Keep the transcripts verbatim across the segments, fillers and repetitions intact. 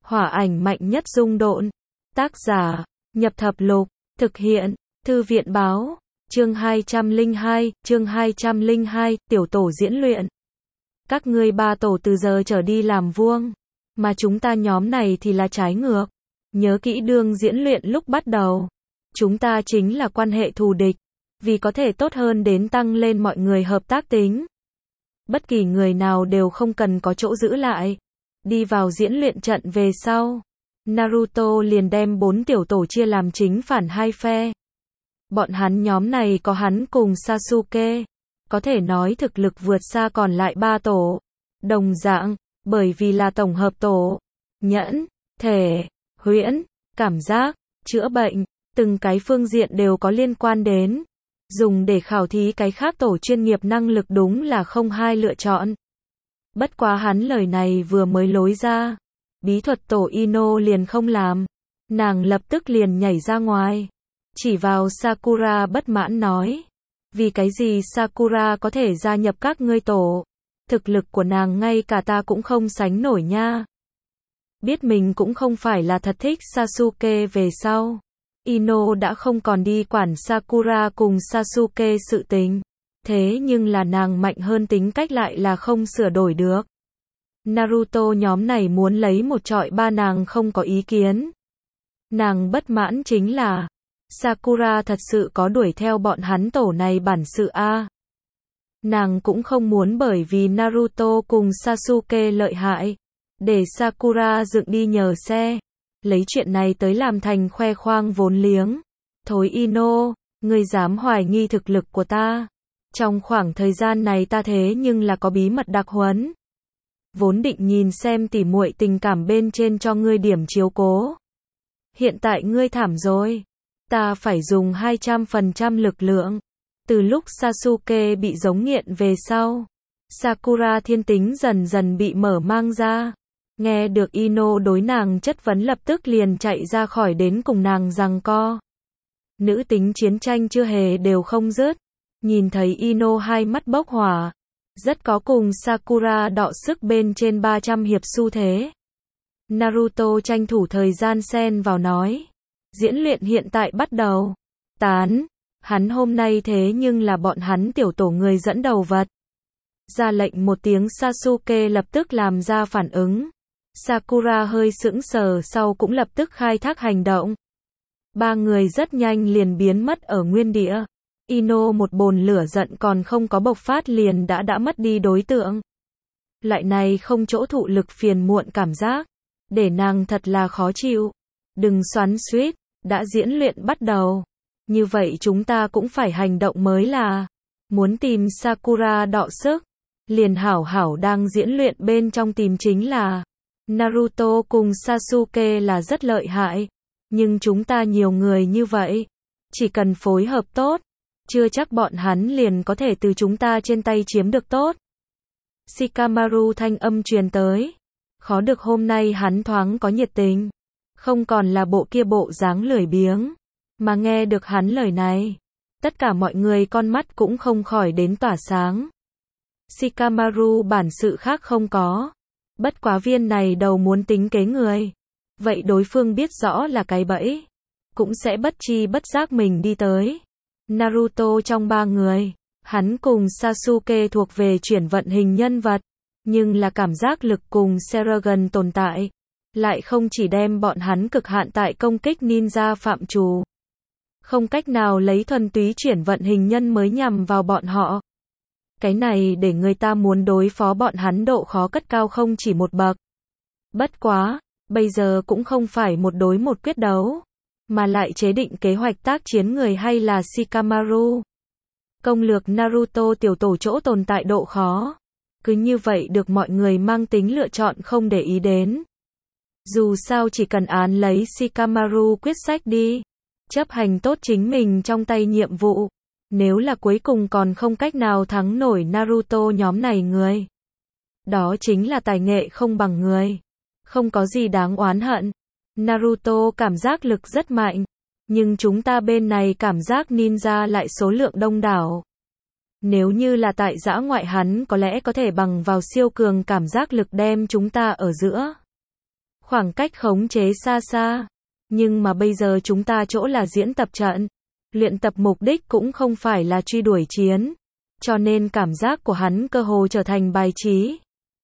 Hỏa ảnh mạnh nhất dung độn. Tác giả, Nhập Thập Lục. Thực hiện, Thư viện báo. Chương hai trăm lẻ hai, chương hai trăm lẻ hai, tiểu tổ diễn luyện. Các ngươi ba tổ từ giờ trở đi làm vuông, mà chúng ta nhóm này thì là trái ngược. Nhớ kỹ đương diễn luyện lúc bắt đầu. Chúng ta chính là quan hệ thù địch, vì có thể tốt hơn đến tăng lên mọi người hợp tác tính. Bất kỳ người nào đều không cần có chỗ giữ lại. Đi vào diễn luyện trận về sau, Naruto liền đem bốn tiểu tổ chia làm chính phản hai phe. Bọn hắn nhóm này có hắn cùng Sasuke, có thể nói thực lực vượt xa còn lại ba tổ. Đồng dạng, bởi vì là tổng hợp tổ, nhẫn, thể, huyễn, cảm giác, chữa bệnh, từng cái phương diện đều có liên quan đến. Dùng để khảo thí cái khác tổ chuyên nghiệp năng lực đúng là không hai lựa chọn. Bất quá hắn lời này vừa mới lối ra, bí thuật tổ Ino liền không làm. Nàng lập tức liền nhảy ra ngoài, chỉ vào Sakura bất mãn nói. Vì cái gì Sakura có thể gia nhập các ngươi tổ? Thực lực của nàng ngay cả ta cũng không sánh nổi nha. Biết mình cũng không phải là thật thích Sasuke về sau, Ino đã không còn đi quản Sakura cùng Sasuke sự tình. Thế nhưng là nàng mạnh hơn tính cách lại là không sửa đổi được. Naruto nhóm này muốn lấy một trọi ba nàng không có ý kiến. Nàng bất mãn chính là Sakura thật sự có đuổi theo bọn hắn tổ này bản sự a. Nàng cũng không muốn bởi vì Naruto cùng Sasuke lợi hại, để Sakura dựng đi nhờ xe, lấy chuyện này tới làm thành khoe khoang vốn liếng. Thối Ino, ngươi dám hoài nghi thực lực của ta. Trong khoảng thời gian này ta thế nhưng là có bí mật đặc huấn. Vốn định nhìn xem tỉ muội tình cảm bên trên cho ngươi điểm chiếu cố. Hiện tại ngươi thảm rồi. Ta phải dùng hai trăm phần trăm lực lượng. Từ lúc Sasuke bị giống nghiện về sau, Sakura thiên tính dần dần bị mở mang ra. Nghe được Ino đối nàng chất vấn lập tức liền chạy ra khỏi đến cùng nàng giằng co. Nữ tính chiến tranh chưa hề đều không dứt. Nhìn thấy Ino hai mắt bốc hỏa, rất có cùng Sakura đọ sức bên trên ba trăm hiệp xu thế. Naruto tranh thủ thời gian xen vào nói. Diễn luyện hiện tại bắt đầu. Tán. Hắn hôm nay thế nhưng là bọn hắn tiểu tổ người dẫn đầu vật. Ra lệnh một tiếng Sasuke lập tức làm ra phản ứng. Sakura hơi sững sờ sau cũng lập tức khai thác hành động. Ba người rất nhanh liền biến mất ở nguyên địa. Ino một bồn lửa giận còn không có bộc phát liền đã đã mất đi đối tượng. Loại này không chỗ thụ lực phiền muộn cảm giác, để nàng thật là khó chịu. Đừng xoắn xuýt, đã diễn luyện bắt đầu. Như vậy chúng ta cũng phải hành động mới là. Muốn tìm Sakura đọ sức, liền hảo hảo đang diễn luyện bên trong tìm chính là. Naruto cùng Sasuke là rất lợi hại, nhưng chúng ta nhiều người như vậy, chỉ cần phối hợp tốt, chưa chắc bọn hắn liền có thể từ chúng ta trên tay chiếm được tốt. Shikamaru thanh âm truyền tới. Khó được hôm nay hắn thoáng có nhiệt tình, không còn là bộ kia bộ dáng lười biếng, mà nghe được hắn lời này, tất cả mọi người con mắt cũng không khỏi đến tỏa sáng. Shikamaru bản sự khác không có, bất quá viên này đầu muốn tính kế người, vậy đối phương biết rõ là cái bẫy, cũng sẽ bất chi bất giác mình đi tới. Naruto trong ba người, hắn cùng Sasuke thuộc về chuyển vận hình nhân vật, nhưng là cảm giác lực cùng Sharingan tồn tại, lại không chỉ đem bọn hắn cực hạn tại công kích ninja phạm trù. Không cách nào lấy thuần túy chuyển vận hình nhân mới nhằm vào bọn họ. Cái này để người ta muốn đối phó bọn hắn độ khó cất cao không chỉ một bậc. Bất quá, bây giờ cũng không phải một đối một quyết đấu, mà lại chế định kế hoạch tác chiến người hay là Shikamaru. Công lược Naruto tiểu tổ chỗ tồn tại độ khó. Cứ như vậy được mọi người mang tính lựa chọn không để ý đến. Dù sao chỉ cần án lấy Shikamaru quyết sách đi. Chấp hành tốt chính mình trong tay nhiệm vụ. Nếu là cuối cùng còn không cách nào thắng nổi Naruto nhóm này người. Đó chính là tài nghệ không bằng người. Không có gì đáng oán hận. Naruto cảm giác lực rất mạnh. Nhưng chúng ta bên này cảm giác ninja lại số lượng đông đảo. Nếu như là tại dã ngoại hắn có lẽ có thể bằng vào siêu cường cảm giác lực đem chúng ta ở giữa khoảng cách khống chế xa xa. Nhưng mà bây giờ chúng ta chỗ là diễn tập trận. Luyện tập mục đích cũng không phải là truy đuổi chiến. Cho nên cảm giác của hắn cơ hồ trở thành bài trí.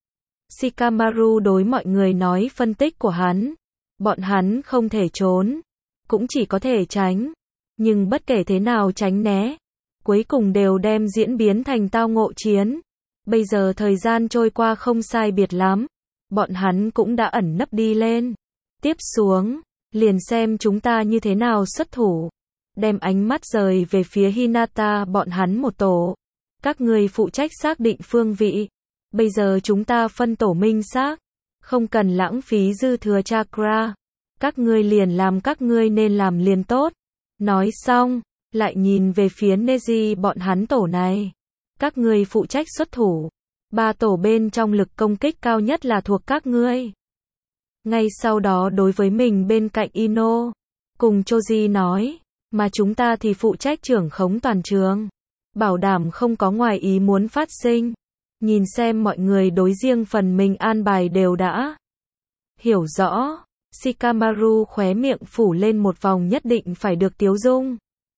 Shikamaru đối mọi người nói phân tích của hắn. Bọn hắn không thể trốn. Cũng chỉ có thể tránh. Nhưng bất kể thế nào tránh né. Cuối cùng đều đem diễn biến thành tao ngộ chiến. Bây giờ thời gian trôi qua không sai biệt lắm. Bọn hắn cũng đã ẩn nấp đi lên. Tiếp xuống, liền xem chúng ta như thế nào xuất thủ. Đem ánh mắt rời về phía Hinata bọn hắn một tổ. Các người phụ trách xác định phương vị. Bây giờ chúng ta phân tổ minh xác. Không cần lãng phí dư thừa chakra. Các ngươi liền làm các ngươi nên làm liền tốt. Nói xong, lại nhìn về phía Neji bọn hắn tổ này. Các ngươi phụ trách xuất thủ. Ba tổ bên trong lực công kích cao nhất là thuộc các ngươi. Ngay sau đó đối với mình bên cạnh Ino, cùng Choji nói, mà chúng ta thì phụ trách trưởng khống toàn trường. Bảo đảm không có ngoài ý muốn phát sinh. Nhìn xem mọi người đối riêng phần mình an bài đều đã hiểu rõ. Shikamaru khóe miệng phủ lên một vòng nhất định phải được tiếu dung.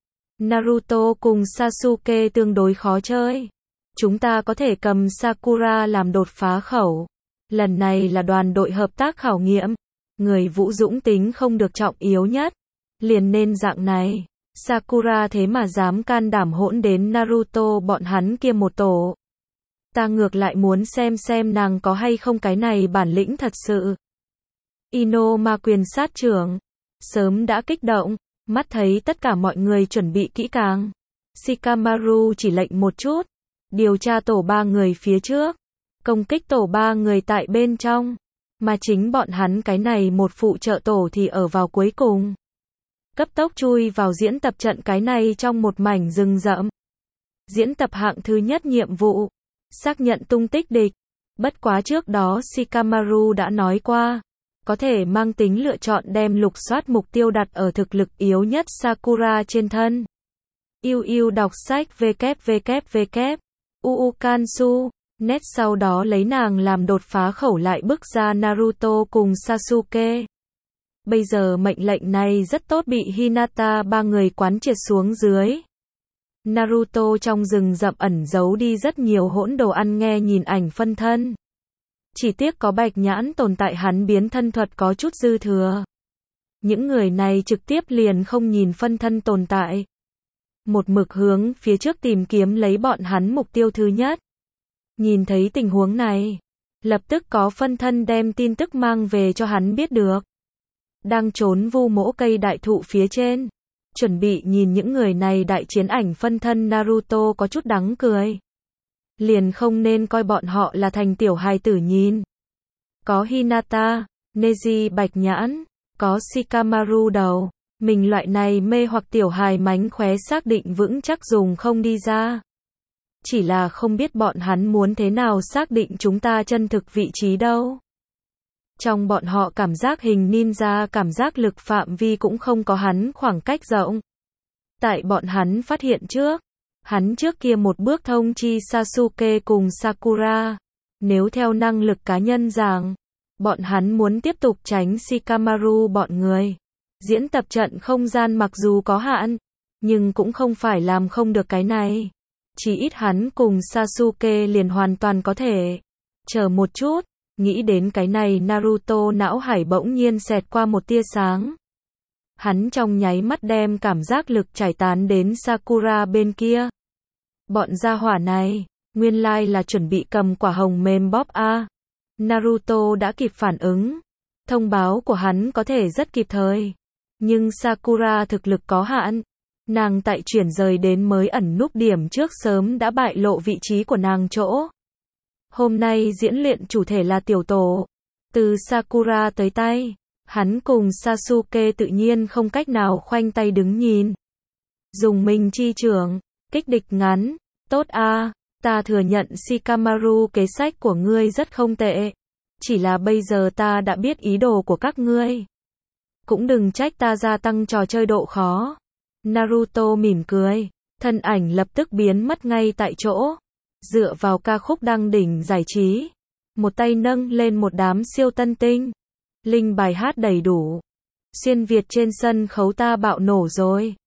Naruto cùng Sasuke tương đối khó chơi. Chúng ta có thể cầm Sakura làm đột phá khẩu. Lần này là đoàn đội hợp tác khảo nghiệm. Người Vũ Dũng tính không được trọng yếu nhất. Liền nên dạng này. Sakura thế mà dám can đảm hỗn đến Naruto bọn hắn kia một tổ. Ta ngược lại muốn xem xem nàng có hay không cái này bản lĩnh thật sự. Ino ma quyền sát trưởng. Sớm đã kích động. Mắt thấy tất cả mọi người chuẩn bị kỹ càng. Shikamaru chỉ lệnh một chút. Điều tra tổ ba người phía trước. Công kích tổ ba người tại bên trong. Mà chính bọn hắn cái này một phụ trợ tổ thì ở vào cuối cùng. Cấp tốc chui vào diễn tập trận cái này trong một mảnh rừng rậm. Diễn tập hạng thứ nhất nhiệm vụ. Xác nhận tung tích địch. Bất quá trước đó Shikamaru đã nói qua. Có thể mang tính lựa chọn đem lục soát mục tiêu đặt ở thực lực yếu nhất Sakura trên thân. Yêu yêu đọc sách www. Uukansu. Net sau đó lấy nàng làm đột phá khẩu lại bức ra Naruto cùng Sasuke. Bây giờ mệnh lệnh này rất tốt bị Hinata ba người quán triệt xuống dưới. Naruto trong rừng rậm ẩn giấu đi rất nhiều hỗn đồ ăn nghe nhìn ảnh phân thân. Chỉ tiếc có bạch nhãn tồn tại hắn biến thân thuật có chút dư thừa. Những người này trực tiếp liền không nhìn phân thân tồn tại. Một mực hướng phía trước tìm kiếm lấy bọn hắn mục tiêu thứ nhất. Nhìn thấy tình huống này, lập tức có phân thân đem tin tức mang về cho hắn biết được. Đang trốn vu mỗ cây đại thụ phía trên. Chuẩn bị nhìn những người này đại chiến ảnh phân thân Naruto có chút đắng cười. Liền không nên coi bọn họ là thành tiểu hài tử nhìn. Có Hinata, Neji bạch nhãn, có Shikamaru đầu. Mình loại này mê hoặc tiểu hài mánh khóe xác định vững chắc dùng không đi ra. Chỉ là không biết bọn hắn muốn thế nào xác định chúng ta chân thực vị trí đâu. Trong bọn họ cảm giác hình ninja cảm giác lực phạm vi cũng không có hắn khoảng cách rộng. Tại bọn hắn phát hiện trước. Hắn trước kia một bước thông chi Sasuke cùng Sakura. Nếu theo năng lực cá nhân giảng. Bọn hắn muốn tiếp tục tránh Shikamaru bọn người. Diễn tập trận không gian mặc dù có hạn. Nhưng cũng không phải làm không được cái này. Chỉ ít hắn cùng Sasuke liền hoàn toàn có thể. Chờ một chút. Nghĩ đến cái này Naruto não hải bỗng nhiên xẹt qua một tia sáng. Hắn trong nháy mắt đem cảm giác lực trải tán đến Sakura bên kia. Bọn gia hỏa này, nguyên lai là chuẩn bị cầm quả hồng mềm bóp a. Naruto đã kịp phản ứng. Thông báo của hắn có thể rất kịp thời. Nhưng Sakura thực lực có hạn. Nàng tại chuyển rời đến mới ẩn núp điểm trước sớm đã bại lộ vị trí của nàng chỗ. Hôm nay diễn luyện chủ thể là tiểu tổ. Từ Sakura tới tay, hắn cùng Sasuke tự nhiên không cách nào khoanh tay đứng nhìn. Dùng mình chi trưởng, kích địch ngắn. Tốt a, ta thừa nhận Shikamaru kế sách của ngươi rất không tệ. Chỉ là bây giờ ta đã biết ý đồ của các ngươi. Cũng đừng trách ta gia tăng trò chơi độ khó. Naruto mỉm cười, thân ảnh lập tức biến mất ngay tại chỗ. Dựa vào ca khúc đăng đỉnh giải trí. Một tay nâng lên một đám siêu tân tinh. Link bài hát đầy đủ. Xuyên Việt trên sân khấu ta bạo nổ rồi.